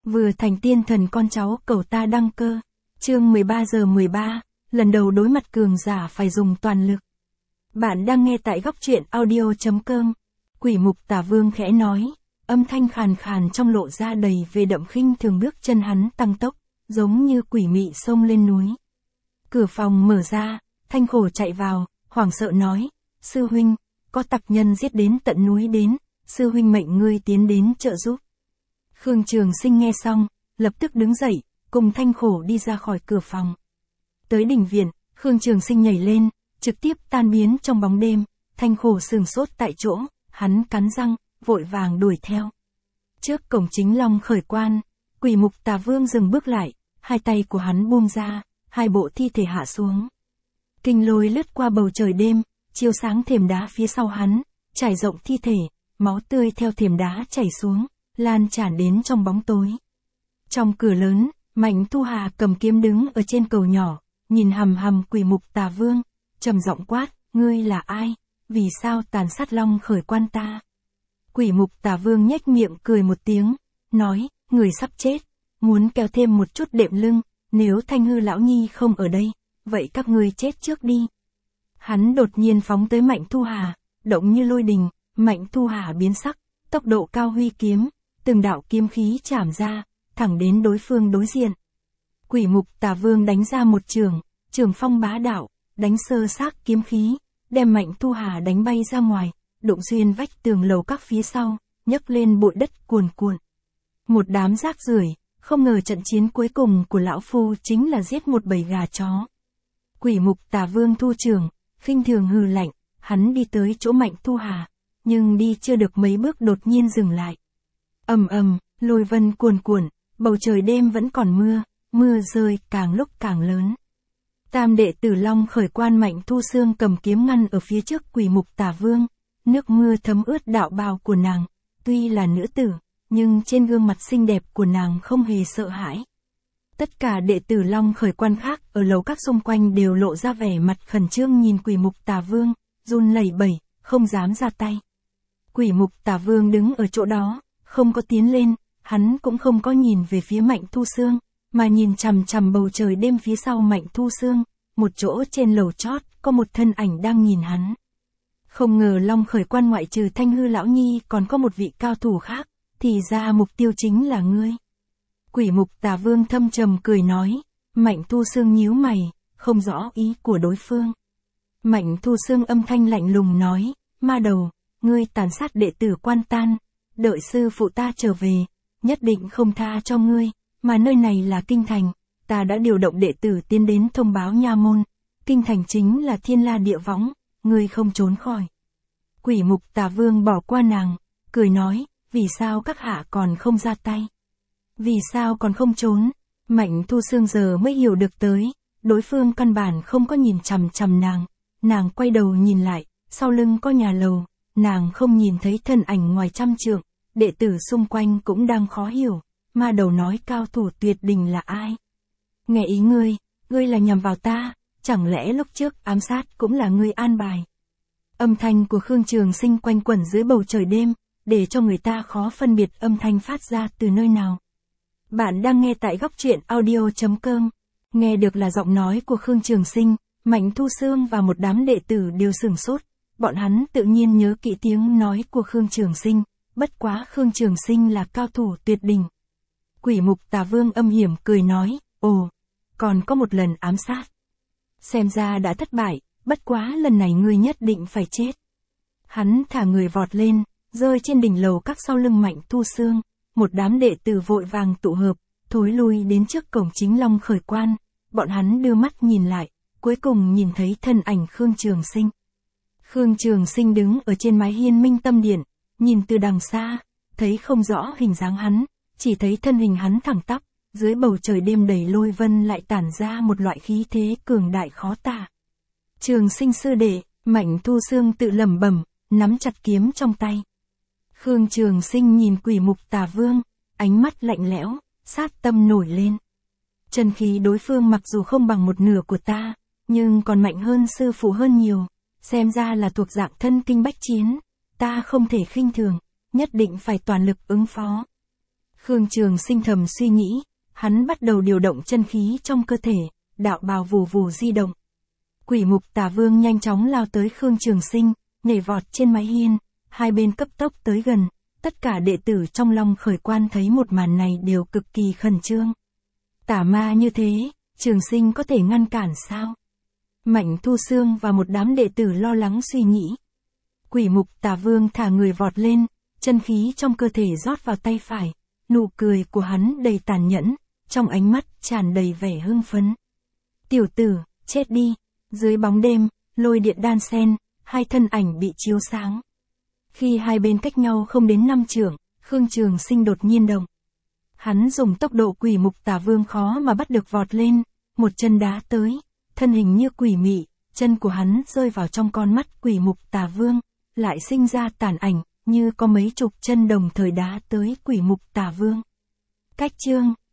Vừa thành tiên thần con cháu cầu ta đăng cơ. Chương 13 lần đầu đối mặt cường giả phải dùng toàn lực. Bạn đang nghe tại góc truyện audio.com. Quỷ mục Tà Vương khẽ nói, âm thanh khàn khàn trong lộ ra đầy về đậm khinh thường, bước chân hắn tăng tốc, giống như quỷ mị xông lên núi. Cửa phòng mở ra, Thanh Khổ chạy vào, hoảng sợ nói, sư huynh, có tặc nhân giết đến tận núi đến, sư huynh mệnh ngươi tiến đến trợ giúp. Khương Trường Sinh nghe xong, lập tức đứng dậy, cùng Thanh Khổ đi ra khỏi cửa phòng. Tới đình viện, Khương Trường Sinh nhảy lên, trực tiếp tan biến trong bóng đêm. Thanh Khổ sừng sốt tại chỗ, hắn cắn răng, vội vàng đuổi theo. Trước cổng Chính Long khởi quan, quỷ mục Tà Vương dừng bước lại, hai tay của hắn buông ra, hai bộ thi thể hạ xuống. Kinh lôi lướt qua bầu trời đêm, chiếu sáng thềm đá phía sau hắn, trải rộng thi thể, máu tươi theo thềm đá chảy xuống, lan tràn đến trong bóng tối. Trong cửa lớn, Mạnh Thu Hà cầm kiếm đứng ở trên cầu nhỏ, nhìn hằm hằm quỷ mục Tà Vương, trầm giọng quát, ngươi là ai, vì sao tàn sát Long khởi quan ta? Quỷ mục Tà Vương nhếch miệng cười một tiếng, nói, người sắp chết, muốn kéo thêm một chút đệm lưng, nếu Thanh Hư lão nhi không ở đây, vậy các ngươi chết trước đi. Hắn đột nhiên phóng tới Mạnh Thu Hà, động như lôi đình, Mạnh Thu Hà biến sắc, tốc độ cao huy kiếm, từng đạo kiếm khí chảm ra, thẳng đến đối phương đối diện. Quỷ mục Tà Vương đánh ra một trường phong bá đạo, đánh sơ xác kiếm khí, đem Mạnh Thu Hà đánh bay ra ngoài, đụng xuyên vách tường lầu các phía sau, nhấc lên bụi đất cuồn cuộn. Một đám rác rưởi, không ngờ trận chiến cuối cùng của lão phu chính là giết một bầy gà chó. Quỷ mục Tà Vương thu trường, khinh thường hừ lạnh, hắn đi tới chỗ Mạnh Thu Hà, nhưng đi chưa được mấy bước đột nhiên dừng lại. Ầm ầm, lôi vân cuồn cuộn, bầu trời đêm vẫn còn mưa rơi càng lúc càng lớn. Tam đệ tử Long khởi quan Mạnh Thu Xương cầm kiếm ngăn ở phía trước quỷ mục Tà Vương, nước mưa thấm ướt đạo bào của nàng, tuy là nữ tử, nhưng trên gương mặt xinh đẹp của nàng không hề sợ hãi. Tất cả đệ tử Long khởi quan khác ở lầu các xung quanh đều lộ ra vẻ mặt khẩn trương nhìn quỷ mục Tà Vương, run lẩy bẩy, không dám ra tay. Quỷ mục Tà Vương đứng ở chỗ đó, không có tiến lên, hắn cũng không có nhìn về phía Mạnh Thu Xương, mà nhìn chằm chằm bầu trời đêm phía sau Mạnh Thu Xương, một chỗ trên lầu chót, có một thân ảnh đang nhìn hắn. Không ngờ Long khởi quan ngoại trừ Thanh Hư lão nhi còn có một vị cao thủ khác, thì ra mục tiêu chính là ngươi. Quỷ mục Tà Vương thâm trầm cười nói, Mạnh Thu Xương nhíu mày, không rõ ý của đối phương. Mạnh Thu Xương âm thanh lạnh lùng nói, ma đầu, ngươi tàn sát đệ tử Quan Tan, đợi sư phụ ta trở về, nhất định không tha cho ngươi, mà nơi này là kinh thành, ta đã điều động đệ tử tiến đến thông báo nha môn, kinh thành chính là thiên la địa võng, ngươi không trốn khỏi. Quỷ mục Tà Vương bỏ qua nàng, cười nói, vì sao các hạ còn không ra tay? Vì sao còn không trốn? Mạnh Thu Xương giờ mới hiểu được tới, đối phương căn bản không có nhìn chằm chằm nàng quay đầu nhìn lại, sau lưng có nhà lầu, nàng không nhìn thấy thân ảnh ngoài trăm trượng, đệ tử xung quanh cũng đang khó hiểu, ma đầu nói cao thủ tuyệt đỉnh là ai? Nghe ý ngươi là nhằm vào ta, chẳng lẽ lúc trước ám sát cũng là ngươi an bài? Âm thanh của Khương Trường Sinh quanh quẩn dưới bầu trời đêm, để cho người ta khó phân biệt âm thanh phát ra từ nơi nào. Bạn đang nghe tại góc truyện audio.com, nghe được là giọng nói của Khương Trường Sinh, Mạnh Thu Xương và một đám đệ tử đều sửng sốt, bọn hắn tự nhiên nhớ kỹ tiếng nói của Khương Trường Sinh, bất quá Khương Trường Sinh là cao thủ tuyệt đỉnh. Quỷ mục Tà Vương âm hiểm cười nói, ồ, còn có một lần ám sát. Xem ra đã thất bại, bất quá lần này ngươi nhất định phải chết. Hắn thả người vọt lên, rơi trên đỉnh lầu các sau lưng Mạnh Thu Xương, một đám đệ tử vội vàng tụ hợp, thối lui đến trước cổng Chính Long khởi quan, bọn hắn đưa mắt nhìn lại, cuối cùng nhìn thấy thân ảnh Khương Trường Sinh. Khương Trường Sinh đứng ở trên mái hiên Minh Tâm Điện, nhìn từ đằng xa, thấy không rõ hình dáng hắn, chỉ thấy thân hình hắn thẳng tắp, dưới bầu trời đêm đầy lôi vân lại tản ra một loại khí thế cường đại khó tả. Trường Sinh sư đệ, Mạnh Thu Xương tự lẩm bẩm, nắm chặt kiếm trong tay. Khương Trường Sinh nhìn quỷ mục Tà Vương, ánh mắt lạnh lẽo, sát tâm nổi lên. Chân khí đối phương mặc dù không bằng một nửa của ta, nhưng còn mạnh hơn sư phụ hơn nhiều, xem ra là thuộc dạng thân kinh bách chiến, ta không thể khinh thường, nhất định phải toàn lực ứng phó. Khương Trường Sinh thầm suy nghĩ, hắn bắt đầu điều động chân khí trong cơ thể, đạo bào vù vù di động. Quỷ Mục Tà Vương nhanh chóng lao tới Khương Trường Sinh, nhảy vọt trên mái hiên, hai bên cấp tốc tới gần, tất cả đệ tử trong Long Khởi Quan thấy một màn này đều cực kỳ khẩn trương. Tà ma như thế, Trường Sinh có thể ngăn cản sao? Mạnh Thu Xương và một đám đệ tử lo lắng suy nghĩ. Quỷ Mục Tà Vương thả người vọt lên, chân khí trong cơ thể rót vào tay phải, nụ cười của hắn đầy tàn nhẫn, trong ánh mắt tràn đầy vẻ hưng phấn. Tiểu tử, chết đi. Dưới bóng đêm, lôi điện đan xen, hai thân ảnh bị chiếu sáng. Khi hai bên cách nhau không đến 5 trượng, Khương Trường Sinh đột nhiên động. Hắn dùng tốc độ Quỷ Mục Tà Vương khó mà bắt được vọt lên, một chân đá tới, thân hình như quỷ mị, chân của hắn rơi vào trong con mắt Quỷ Mục Tà Vương, lại sinh ra tàn ảnh, như có mấy chục chân đồng thời đá tới Quỷ Mục Tà Vương. Cách chương